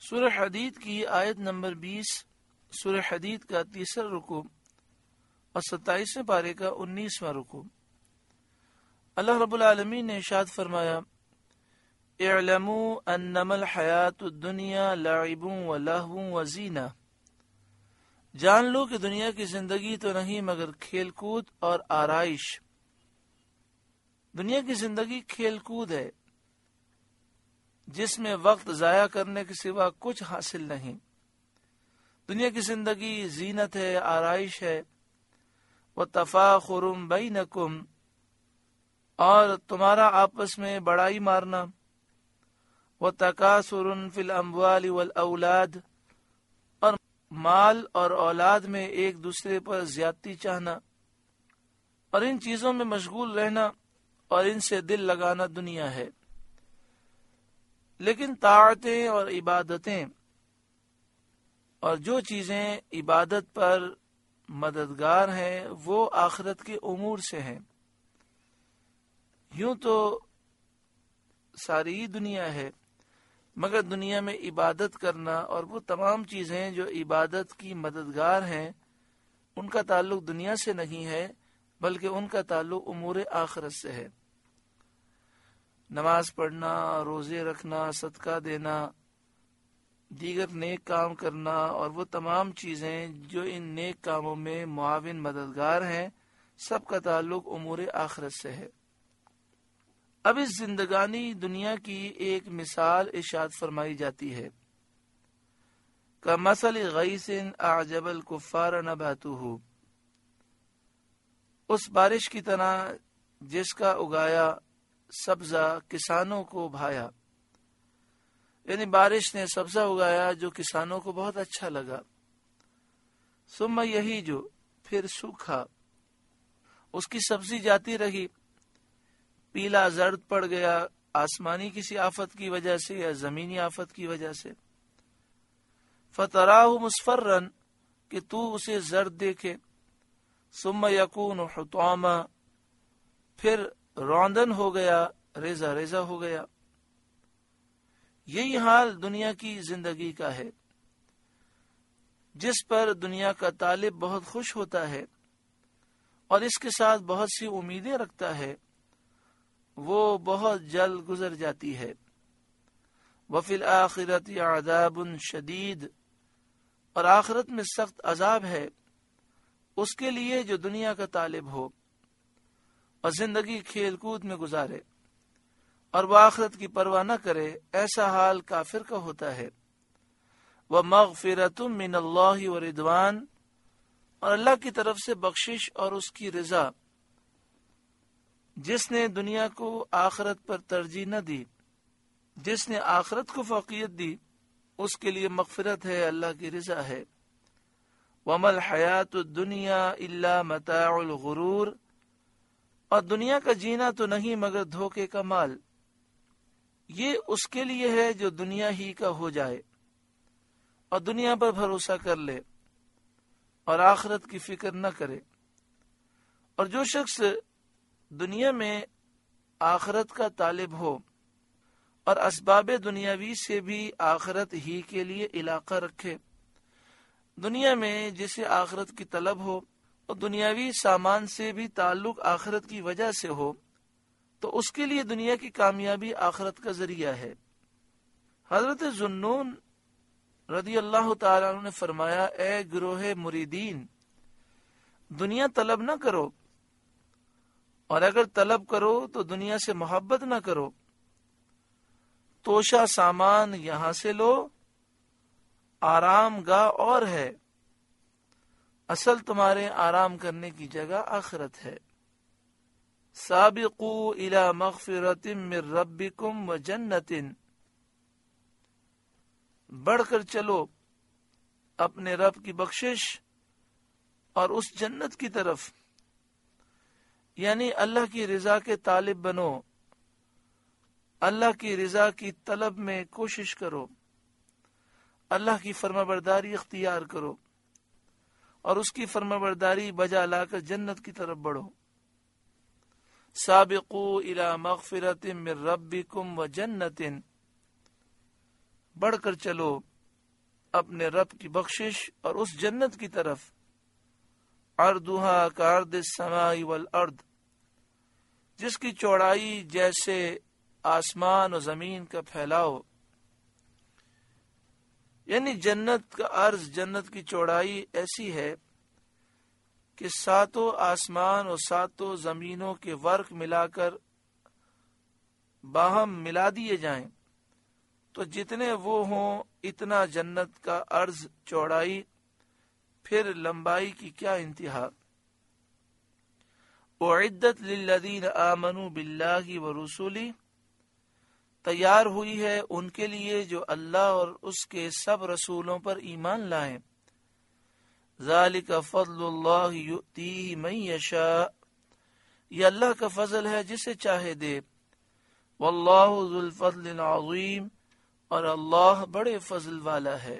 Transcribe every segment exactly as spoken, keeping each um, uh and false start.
سورہ حدید کی آیت نمبر بیس، سورہ حدید کا تیسرا رکوع اور ستائیسویں پارے کا انیسواں رکوع۔ اللہ رب العالمین نے ارشاد فرمایا، اعلموا انما الحیات الدنیا لعب و لہو و زینہ، جان لو کہ دنیا کی زندگی تو نہیں مگر کھیل کود اور آرائش۔ دنیا کی زندگی کھیل کود ہے جس میں وقت ضائع کرنے کے سوا کچھ حاصل نہیں۔ دنیا کی زندگی زینت ہے، آرائش ہے، وَتَفَاخُرٌ بَيْنَكُمْ، اور تمہارا آپس میں بڑائی مارنا، وَتَكَاثُرٌ فِي الْأَمْوَالِ وَالْأَوْلَادِ، اور مال اور اولاد میں ایک دوسرے پر زیادتی چاہنا، اور ان چیزوں میں مشغول رہنا اور ان سے دل لگانا دنیا ہے۔ لیکن طاعتیں اور عبادتیں اور جو چیزیں عبادت پر مددگار ہیں وہ آخرت کے امور سے ہیں۔ یوں تو ساری دنیا ہے، مگر دنیا میں عبادت کرنا اور وہ تمام چیزیں جو عبادت کی مددگار ہیں ان کا تعلق دنیا سے نہیں ہے بلکہ ان کا تعلق امور آخرت سے ہے۔ نماز پڑھنا، روزے رکھنا، صدقہ دینا، دیگر نیک کام کرنا اور وہ تمام چیزیں جو ان نیک کاموں میں معاون مددگار ہیں، سب کا تعلق امور آخرت سے ہے۔ اب اس زندگانی دنیا کی ایک مثال ارشاد فرمائی جاتی ہے، کَمَثَلِ غَيْثٍ أَعْجَبَ الْكُفَّارَ نَبَاتُهُ، اس بارش کی طرح جس کا اگایا سبزہ کسانوں کو بھایا، یعنی بارش نے سبزہ اگایا جو کسانوں کو بہت اچھا لگا، ثم یہی جو پھر سوکھا، اس کی سبزی جاتی رہی، پیلا زرد پڑ گیا آسمانی کسی آفت کی وجہ سے یا زمینی آفت کی وجہ سے، فتراہ مصفرن، کہ تو اسے زرد دیکھے، ثم یکون حطاما، پھر روندن ہو گیا، ریزہ ریزہ ہو گیا۔ یہی حال دنیا کی زندگی کا ہے۔ جس پر دنیا کا طالب بہت خوش ہوتا ہے اور اس کے ساتھ بہت سی امیدیں رکھتا ہے، وہ بہت جلد گزر جاتی ہے۔ وفی الآخرۃ عذاب شدید، اور آخرت میں سخت عذاب ہے اس کے لیے جو دنیا کا طالب ہو اور زندگی کھیل کود میں گزارے اور وہ آخرت کی پرواہ نہ کرے، ایسا حال کافر کا ہوتا ہے۔ وَمَغْفِرَةٌ مِّنَ اللَّهِ وَرِضْوَانٌ، اور اللہ کی طرف سے بخشش اور اس کی رضا۔ جس نے دنیا کو آخرت پر ترجیح نہ دی، جس نے آخرت کو فوقیت دی، اس کے لیے مغفرت ہے، اللہ کی رضا ہے۔ وَمَا الْحَيَاةُ الدُّنْيَا إِلَّا مَتَاعُ الْغُرُورِ، اور دنیا کا جینا تو نہیں مگر دھوکے کا مال۔ یہ اس کے لیے ہے جو دنیا ہی کا ہو جائے اور دنیا پر بھروسہ کر لے اور آخرت کی فکر نہ کرے۔ اور جو شخص دنیا میں آخرت کا طالب ہو اور اسباب دنیاوی سے بھی آخرت ہی کے لیے علاقہ رکھے، دنیا میں جسے آخرت کی طلب ہو اور دنیاوی سامان سے بھی تعلق آخرت کی وجہ سے ہو، تو اس کے لیے دنیا کی کامیابی آخرت کا ذریعہ ہے۔ حضرت ذوالنون رضی اللہ تعالیٰ عنہ نے فرمایا، اے گروہ مریدین، دنیا طلب نہ کرو، اور اگر طلب کرو تو دنیا سے محبت نہ کرو۔ توشہ سامان یہاں سے لو، آرام گاہ اور ہے، اصل تمہارے آرام کرنے کی جگہ آخرت ہے۔ سابقوا الی مغفرۃ من ربکم وجنۃ، بڑھ کر چلو اپنے رب کی بخشش اور اس جنت کی طرف، یعنی اللہ کی رضا کے طالب بنو، اللہ کی رضا کی طلب میں کوشش کرو، اللہ کی فرما برداری اختیار کرو اور اس کی فرما برداری بجا لا کر جنت کی طرف بڑھو۔ سابقوا الی مغفرۃ من ربکم وجنۃ، بڑھ کر چلو اپنے رب کی بخشش اور اس جنت کی طرف عرضها کعرض السماء والارض، جس کی چوڑائی جیسے آسمان و زمین کا پھیلاؤ، یعنی جنت کا عرض، جنت کی چوڑائی ایسی ہے کہ ساتوں آسمان اور ساتوں زمینوں کے ورق ملا کر باہم ملا دیے جائیں تو جتنے وہ ہوں اتنا جنت کا عرض، چوڑائی، پھر لمبائی کی کیا انتہا۔ اعدت للذین آمنوا باللہ ورسلہ، تیار ہوئی ہے ان کے لیے جو اللہ اور اس کے سب رسولوں پر ایمان لائیں۔ ذالک فضل اللہ یؤتیہ من یشاء، یہ اللہ کا فضل ہے جسے چاہے دے۔ واللہ ذو الفضل العظیم، اور اللہ بڑے فضل والا ہے۔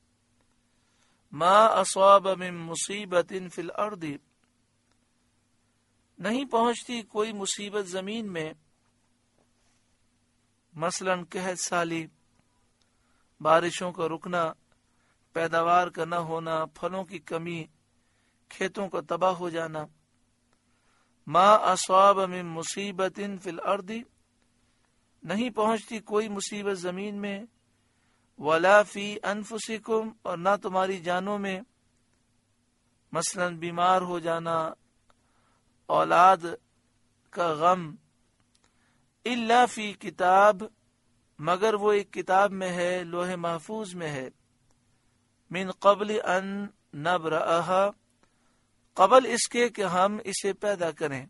ما اصاب من مصیبت فی الارض، نہیں پہنچتی کوئی مصیبت زمین میں، مثلا قحط سالی، بارشوں کا رکنا، پیداوار کا نہ ہونا، پھلوں کی کمی، کھیتوں کا تباہ ہو جانا۔ ما اصاب من مصیبت فی الارض، نہیں پہنچتی کوئی مصیبت زمین میں، ولا فی انفسکم، اور نہ تمہاری جانوں میں، مثلا بیمار ہو جانا، اولاد کا غم، الا فی کتاب، مگر وہ ایک کتاب میں ہے، لوح محفوظ میں ہے، من قبل ان نبرأہا، قبل اس کے کہ ہم اسے پیدا کریں،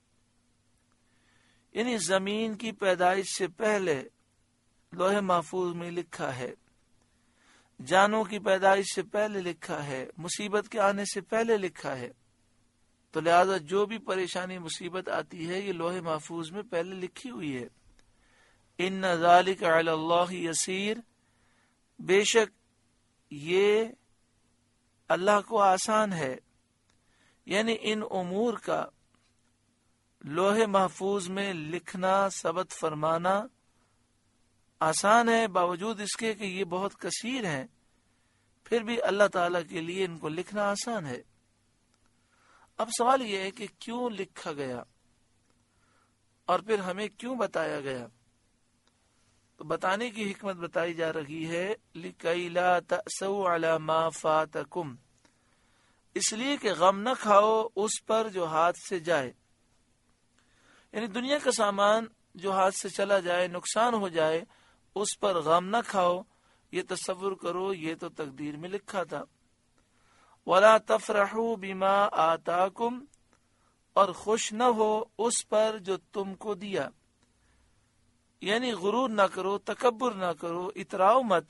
یعنی زمین کی پیدائش سے پہلے لوح محفوظ میں لکھا ہے، جانوں کی پیدائش سے پہلے لکھا ہے، مصیبت کے آنے سے پہلے لکھا ہے، تو لہذا جو بھی پریشانی مصیبت آتی ہے یہ لوح محفوظ میں پہلے لکھی ہوئی ہے۔ ان ذالک علی اللہ یسیر، بے شک یہ اللہ کو آسان ہے، یعنی ان امور کا لوح محفوظ میں لکھنا، ثبت فرمانا آسان ہے، باوجود اس کے کہ یہ بہت کثیر ہیں، پھر بھی اللہ تعالیٰ کے لیے ان کو لکھنا آسان ہے۔ اب سوال یہ ہے کہ کیوں لکھا گیا اور پھر ہمیں کیوں بتایا گیا؟ تو بتانے کی حکمت بتائی جا رہی ہے، لِكَيْ لَا تَأْسَوْا عَلَى مَا فَاتَكُمْ، اس لیے کہ غم نہ کھاؤ اس پر جو ہاتھ سے جائے، یعنی دنیا کا سامان جو ہاتھ سے چلا جائے، نقصان ہو جائے، اس پر غم نہ کھاؤ، یہ تصور کرو یہ تو تقدیر میں لکھا تھا۔ وَلَا تَفْرَحُوا بِمَا آتَاكُمْ، اور خوش نہ ہو اس پر جو تم کو دیا، یعنی غرور نہ کرو، تکبر نہ کرو، اتراؤ مت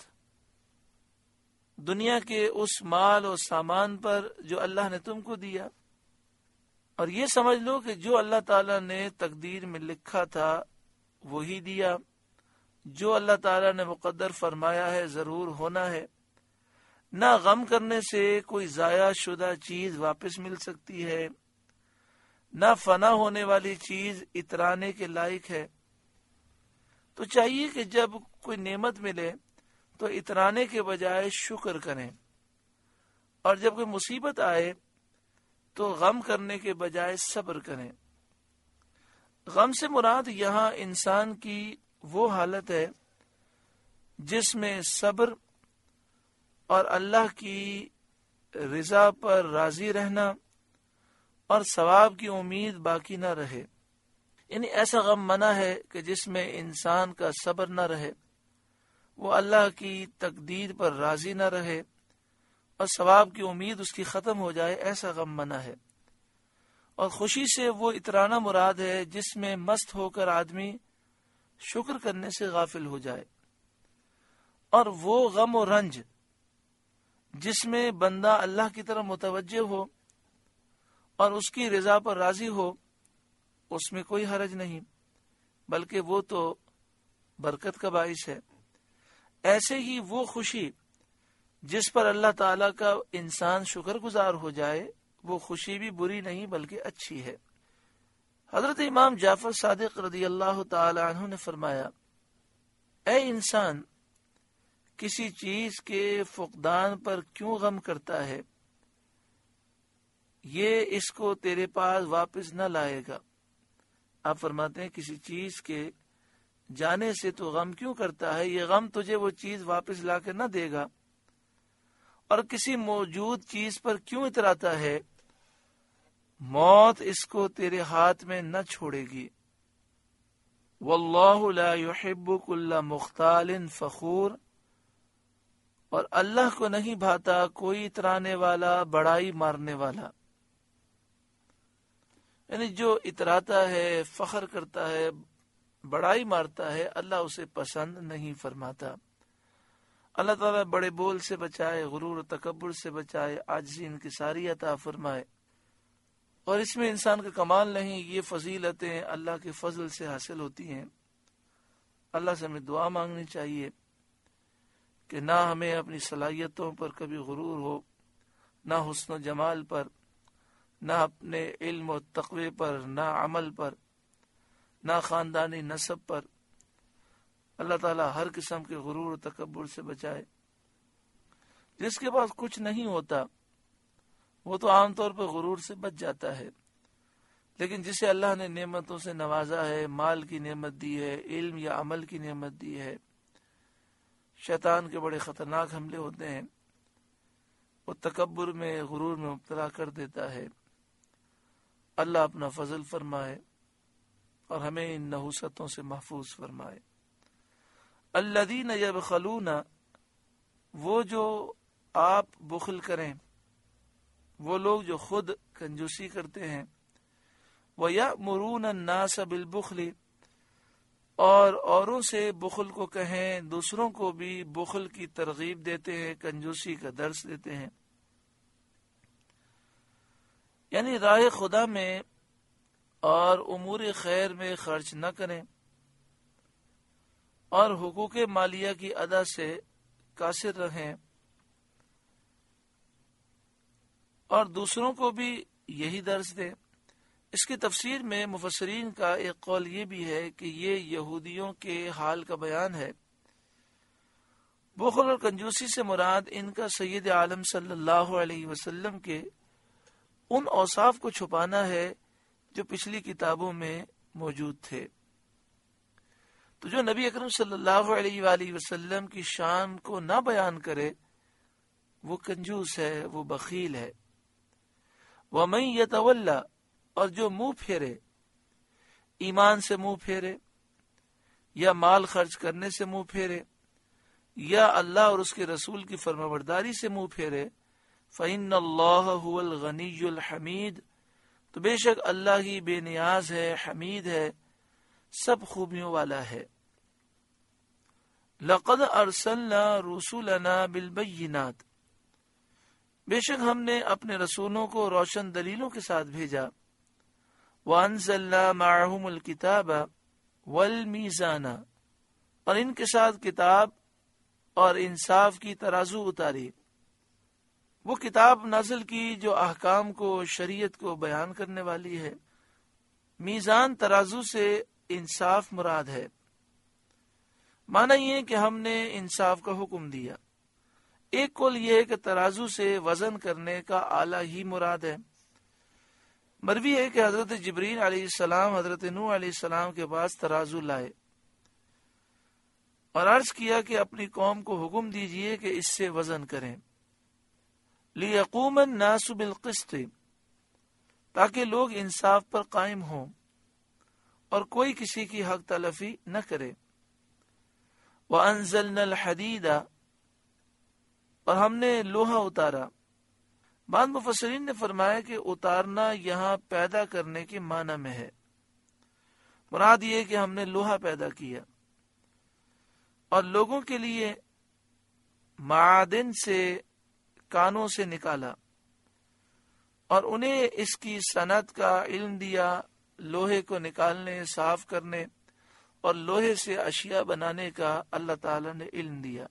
دنیا کے اس مال و سامان پر جو اللہ نے تم کو دیا، اور یہ سمجھ لو کہ جو اللہ تعالیٰ نے تقدیر میں لکھا تھا وہی دیا، جو اللہ تعالیٰ نے مقدر فرمایا ہے ضرور ہونا ہے، نہ غم کرنے سے کوئی ضائع شدہ چیز واپس مل سکتی ہے، نہ فنا ہونے والی چیز اترانے کے لائق ہے۔ تو چاہیے کہ جب کوئی نعمت ملے تو اترانے کے بجائے شکر کریں، اور جب کوئی مصیبت آئے تو غم کرنے کے بجائے صبر کریں۔ غم سے مراد یہاں انسان کی وہ حالت ہے جس میں صبر اور اللہ کی رضا پر راضی رہنا اور ثواب کی امید باقی نہ رہے، یعنی ایسا غم منع ہے کہ جس میں انسان کا صبر نہ رہے، وہ اللہ کی تقدیر پر راضی نہ رہے اور ثواب کی امید اس کی ختم ہو جائے، ایسا غم منع ہے۔ اور خوشی سے وہ اترانا مراد ہے جس میں مست ہو کر آدمی شکر کرنے سے غافل ہو جائے، اور وہ غم و رنج جس میں بندہ اللہ کی طرف متوجہ ہو اور اس کی رضا پر راضی ہو، اس میں کوئی حرج نہیں، بلکہ وہ تو برکت کا باعث ہے۔ ایسے ہی وہ خوشی جس پر اللہ تعالیٰ کا انسان شکر گزار ہو جائے، وہ خوشی بھی بری نہیں بلکہ اچھی ہے۔ حضرت امام جعفر صادق رضی اللہ تعالی عنہ نے فرمایا، اے انسان، کسی چیز کے فقدان پر کیوں غم کرتا ہے؟ یہ اس کو تیرے پاس واپس نہ لائے گا۔ آپ فرماتے ہیں کسی چیز کے جانے سے تو غم کیوں کرتا ہے؟ یہ غم تجھے وہ چیز واپس لا کے نہ دے گا۔ اور کسی موجود چیز پر کیوں اتراتا ہے؟ موت اس کو تیرے ہاتھ میں نہ چھوڑے گی۔ واللہ لا يحب كل مختال فخور، اور اللہ کو نہیں بھاتا کوئی اترانے والا، بڑائی مارنے والا۔ یعنی جو اتراتا ہے، فخر کرتا ہے، بڑائی مارتا ہے، اللہ اسے پسند نہیں فرماتا۔ اللہ تعالیٰ بڑے بول سے بچائے، غرور و تکبر سے بچائے، عاجزی انکساری عطا فرمائے۔ اور اس میں انسان کا کمال نہیں، یہ فضیلتیں اللہ کے فضل سے حاصل ہوتی ہیں۔ اللہ سے ہمیں دعا مانگنی چاہیے کہ نہ ہمیں اپنی صلاحیتوں پر کبھی غرور ہو، نہ حسن و جمال پر، نہ اپنے علم و تقوی پر، نہ عمل پر، نہ خاندانی نسب پر۔ اللہ تعالیٰ ہر قسم کے غرور و تکبر سے بچائے۔ جس کے پاس کچھ نہیں ہوتا وہ تو عام طور پر غرور سے بچ جاتا ہے، لیکن جسے اللہ نے نعمتوں سے نوازا ہے، مال کی نعمت دی ہے، علم یا عمل کی نعمت دی ہے، شیطان کے بڑے خطرناک حملے ہوتے ہیں، وہ تکبر میں، غرور میں مبتلا کر دیتا ہے۔ اللہ اپنا فضل فرمائے اور ہمیں ان نحوستوں سے محفوظ فرمائے۔ الذین یبخلون، وہ جو آپ بخل کریں، وہ لوگ جو خود کنجوسی کرتے ہیں، وَيَأْمُرُونَ النَّاسَ بِالْبُخْلِ، اور اوروں سے بخل کو کہیں، دوسروں کو بھی بخل کی ترغیب دیتے ہیں، کنجوسی کا درس دیتے ہیں۔ یعنی راہ خدا میں اور امور خیر میں خرچ نہ کریں، اور حقوق مالیہ کی ادا سے قاصر رہیں، اور دوسروں کو بھی یہی درس دیں۔ اس کی تفسیر میں مفسرین کا ایک قول یہ بھی ہے کہ یہ یہودیوں کے حال کا بیان ہے۔ بخل اور کنجوسی سے مراد ان کا سید عالم صلی اللہ علیہ وسلم کے ان اوصاف کو چھپانا ہے جو پچھلی کتابوں میں موجود تھے۔ تو جو نبی اکرم صلی اللہ علیہ وآلہ وسلم کی شان کو نہ بیان کرے وہ کنجوس ہے، وہ بخیل ہے۔ وَمَن يَتَوَلَّ، اور جو منہ پھیرے، ایمان سے منہ پھیرے، یا مال خرچ کرنے سے منہ پھیرے، یا اللہ اور اس کے رسول کی فرمانبرداری سے منہ پھیرے، فَإِنَّ اللَّهَ هُوَ الْغَنِيُّ الْحَمِيدُ، تو بے شک اللہ ہی بے نیاز ہے، حمید ہے، سب خوبیوں والا ہے۔ لَقَدْ أَرْسَلْنَا رُسُلَنَا بِالْبَيِّنَاتِ، بے شک ہم نے اپنے رسولوں کو روشن دلیلوں کے ساتھ بھیجا۔ وَأَنزَلْنَا مَعَهُمُ الْكِتَابَ وَالْمِيزَانَ، اور ان کے ساتھ کتاب اور انصاف کی ترازو اتاری۔ وہ کتاب نازل کی جو احکام کو، شریعت کو بیان کرنے والی ہے۔ میزان ترازو سے انصاف مراد ہے۔ معنی یہ کہ ہم نے انصاف کا حکم دیا۔ ایک قول یہ ہے کہ ترازو سے وزن کرنے کا آلہ ہی مراد ہے۔ مروی ہے کہ حضرت جبرائیل علیہ السلام حضرت نوح علیہ السلام کے پاس ترازو لائے اور عرض کیا کہ اپنی قوم کو حکم دیجئے کہ اس سے وزن کریں۔ لِيَقُومَ النَّاسُ بِالْقِسْطِ، تاکہ لوگ انصاف پر قائم ہوں اور کوئی کسی کی حق تلفی نہ کرے۔ وَأَنزَلْنَا الْحَدِيدَ، اور ہم نے لوہا اتارا۔ بعض مفسرین نے فرمایا کہ اتارنا یہاں پیدا کرنے کے معنی میں ہے۔ مراد یہ کہ ہم نے لوہا پیدا کیا اور لوگوں کے لیے معادن سے، کانوں سے نکالا، اور انہیں اس کی صنعت کا علم دیا، لوہے کو نکالنے، صاف کرنے اور لوہے سے اشیاء بنانے کا اللہ تعالیٰ نے علم دیا۔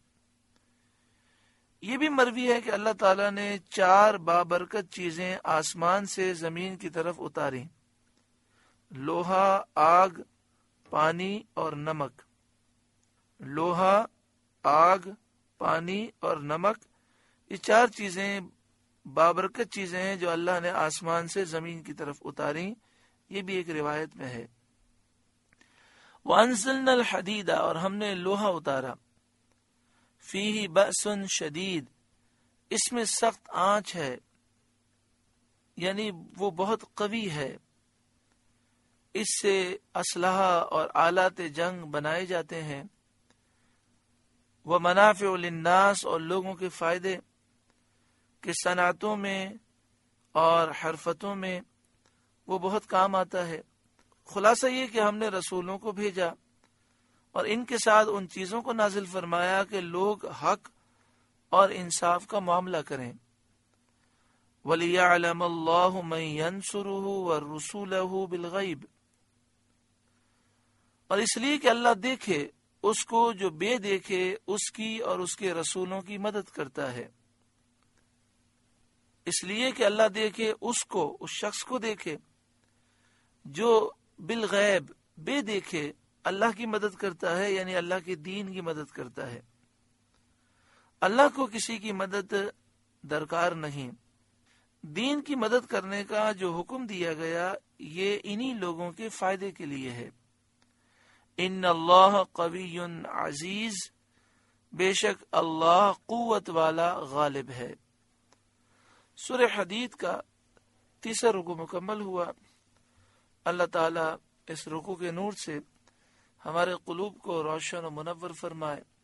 یہ بھی مروی ہے کہ اللہ تعالیٰ نے چار بابرکت چیزیں آسمان سے زمین کی طرف اتاری: لوہا، آگ، پانی اور نمک۔ لوہا، آگ، پانی اور نمک، یہ چار چیزیں بابرکت چیزیں ہیں جو اللہ نے آسمان سے زمین کی طرف اتاری. یہ بھی ایک روایت میں ہے. وَأَنزَلْنَا الْحَدِيدَ، اور ہم نے لوہا اتارا. فِيهِ بَأْسٌ شَدِيد، اس میں سخت آنچ ہے، یعنی وہ بہت قوی ہے. اس سے اسلحہ اور آلات جنگ بنائے جاتے ہیں. وَمَنَافِعُ لِلنَّاسِ، اور لوگوں کے فائدے کہ صنعتوں میں اور حرفتوں میں وہ بہت کام آتا ہے. خلاصہ یہ کہ ہم نے رسولوں کو بھیجا اور ان کے ساتھ ان چیزوں کو نازل فرمایا کہ لوگ حق اور انصاف کا معاملہ کریں. وَلِيَعْلَمَ اللَّهُ مَن يَنْصُرُهُ وَرُسُولَهُ بِالْغَيْبِ، اور اس لیے کہ اللہ دیکھے اس کو جو بے دیکھے اس کی اور اس کے رسولوں کی مدد کرتا ہے. اس لیے کہ اللہ دیکھے اس کو، اس شخص کو دیکھے جو بالغیب بے دیکھے اللہ کی مدد کرتا ہے، یعنی اللہ کے دین کی مدد کرتا ہے. اللہ کو کسی کی مدد درکار نہیں. دین کی مدد کرنے کا جو حکم دیا گیا یہ انہی لوگوں کے فائدے کے لیے ہے. ان اللہ قوی عزیز، بے شک اللہ قوت والا غالب ہے. سورہ حدید کا تیسرا رکوع مکمل ہوا. اللہ تعالی اس رکوع کے نور سے ہمارے قلوب کو روشن و منور فرمائے.